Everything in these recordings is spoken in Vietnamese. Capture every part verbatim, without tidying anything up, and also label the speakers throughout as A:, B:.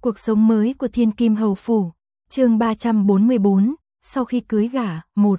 A: Cuộc sống mới của Thiên Kim Hầu Phủ, chương ba trăm bốn mươi bốn, sau khi cưới gả, một.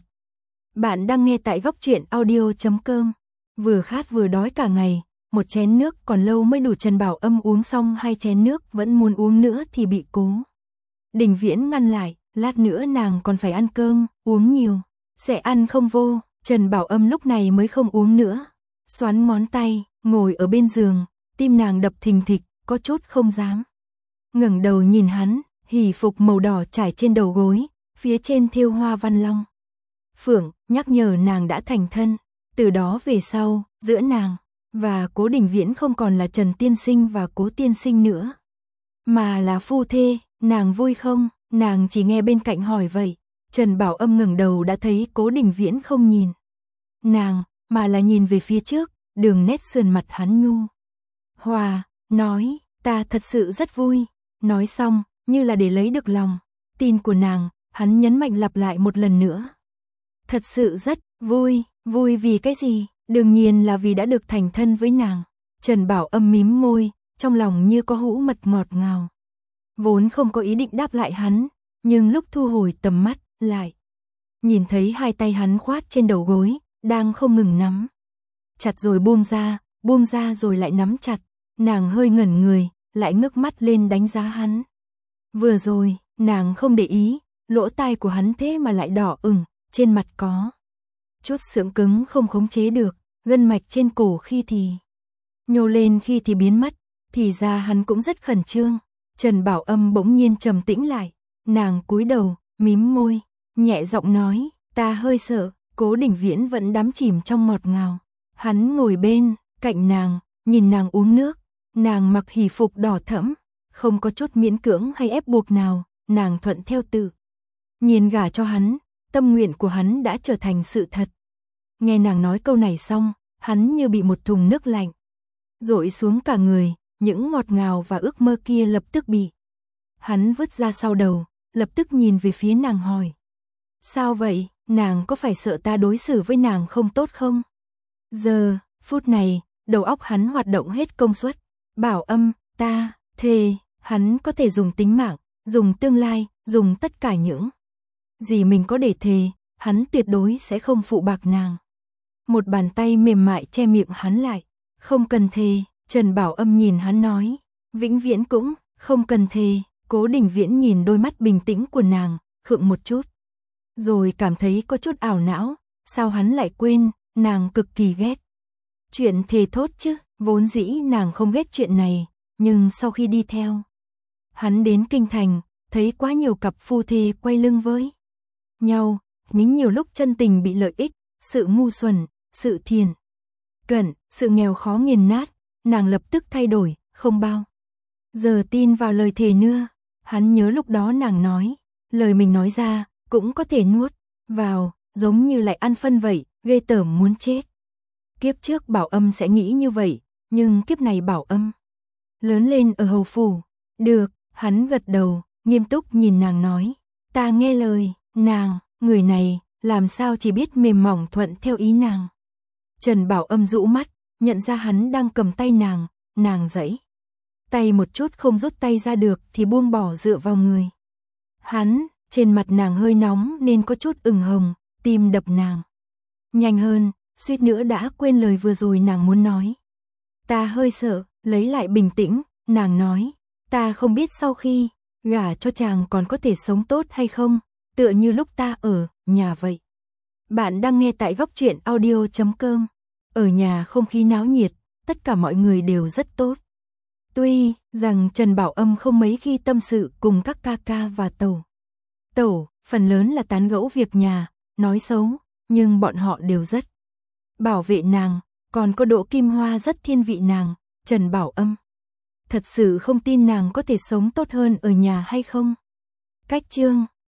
A: Bạn đang nghe tại góc truyện audio chấm com. Vừa khát vừa đói cả ngày, một chén nước còn lâu mới đủ. Trần Bảo Âm uống xong hai chén nước vẫn muốn uống nữa thì bị Cố Đình Viễn ngăn lại, lát nữa nàng còn phải ăn cơm, uống nhiều, sẽ ăn không vô. Trần Bảo Âm lúc này mới không uống nữa, xoắn ngón tay, ngồi ở bên giường, tim nàng đập thình thịch, có chút không dám ngẩng đầu nhìn hắn. Hỷ phục màu đỏ trải trên đầu gối, phía trên thêu hoa văn long phượng, nhắc nhở nàng đã thành thân. Từ đó về sau, giữa nàng và Cố Đình Viễn không còn là Trần tiên sinh và Cố tiên sinh nữa, mà là phu thê. Nàng vui không? Nàng chỉ nghe bên cạnh hỏi vậy. Trần Bảo Âm ngẩng đầu đã thấy Cố Đình Viễn không nhìn nàng, mà là nhìn về phía trước. Đường nét sườn mặt hắn nhu hòa, nói, ta thật sự rất vui. Nói xong, như là để lấy được lòng tin của nàng, hắn nhấn mạnh lặp lại một lần nữa. Thật sự rất vui. Vui vì cái gì? Đương nhiên là vì đã được thành thân với nàng. Trần Bảo Âm mím môi, trong lòng như có hũ mật ngọt ngào. Vốn không có ý định đáp lại hắn, nhưng lúc thu hồi tầm mắt lại, nhìn thấy hai tay hắn khoát trên đầu gối, đang không ngừng nắm chặt rồi buông ra, buông ra rồi lại nắm chặt. Nàng hơi ngẩn người, lại ngước mắt lên đánh giá hắn. Vừa rồi, nàng không để ý, lỗ tai của hắn thế mà lại đỏ ửng, trên mặt có chút sượng cứng không khống chế được, gân mạch trên cổ khi thì nhô lên khi thì biến mất, thì ra hắn cũng rất khẩn trương. Trần Bảo Âm bỗng nhiên trầm tĩnh lại, nàng cúi đầu, mím môi, nhẹ giọng nói, ta hơi sợ. Cố Đình Viễn vẫn đắm chìm trong ngọt ngào, hắn ngồi bên cạnh nàng, nhìn nàng uống nước. Nàng mặc hỷ phục đỏ thẫm, không có chút miễn cưỡng hay ép buộc nào, nàng thuận theo tự nhiên gả cho hắn, tâm nguyện của hắn đã trở thành sự thật. Nghe nàng nói câu này xong, hắn như bị một thùng nước lạnh dội xuống cả người, những ngọt ngào và ước mơ kia lập tức bị hắn vứt ra sau đầu, lập tức nhìn về phía nàng hỏi. Sao vậy? Nàng có phải sợ ta đối xử với nàng không tốt không? Giờ, phút này, đầu óc hắn hoạt động hết công suất. Bảo Âm, ta thề, hắn có thể dùng tính mạng, dùng tương lai, dùng tất cả những gì mình có để thề, hắn tuyệt đối sẽ không phụ bạc nàng. Một bàn tay mềm mại che miệng hắn lại. Không cần thề. Trần Bảo Âm nhìn hắn nói, vĩnh viễn cũng không cần thề. Cố Đình Viễn nhìn đôi mắt bình tĩnh của nàng, khựng một chút, rồi cảm thấy có chút ảo não. Sao hắn lại quên, nàng cực kỳ ghét chuyện thề thốt chứ. Vốn dĩ nàng không ghét chuyện này, nhưng sau khi đi theo hắn đến kinh thành, thấy quá nhiều cặp phu thê quay lưng với nhau, nhưng nhiều lúc chân tình bị lợi ích, sự ngu xuẩn, sự thiền cận, sự nghèo khó nghiền nát, nàng lập tức thay đổi, không bao giờ tin vào lời thề nữa. Hắn nhớ lúc đó nàng nói, lời mình nói ra cũng có thể nuốt vào, giống như lại ăn phân vậy, ghê tởm muốn chết. Kiếp trước Bảo Âm sẽ nghĩ như vậy, nhưng kiếp này Bảo Âm lớn lên ở hầu phủ. Được, hắn gật đầu, nghiêm túc nhìn nàng nói, ta nghe lời. Nàng, người này, làm sao chỉ biết mềm mỏng thuận theo ý nàng. Trần Bảo Âm rũ mắt, nhận ra hắn đang cầm tay nàng, nàng giãy tay một chút không rút tay ra được thì buông bỏ dựa vào người hắn. Trên mặt nàng hơi nóng nên có chút ửng hồng, tim đập nàng nhanh hơn, suýt nữa đã quên lời vừa rồi nàng muốn nói. Ta hơi sợ. Lấy lại bình tĩnh, nàng nói, ta không biết sau khi gả cho chàng còn có thể sống tốt hay không, tựa như lúc ta ở nhà vậy. Bạn đang nghe tại góc truyện audio chấm com. Ở nhà không khí náo nhiệt, tất cả mọi người đều rất tốt. Tuy rằng Trần Bảo Âm không mấy khi tâm sự cùng các ca ca và tẩu tẩu, phần lớn là tán gẫu việc nhà, nói xấu, nhưng bọn họ đều rất bảo vệ nàng. Còn có Đỗ Kim Hoa rất thiên vị nàng. Trần Bảo Âm thật sự không tin nàng có thể sống tốt hơn ở nhà hay không. Cách chương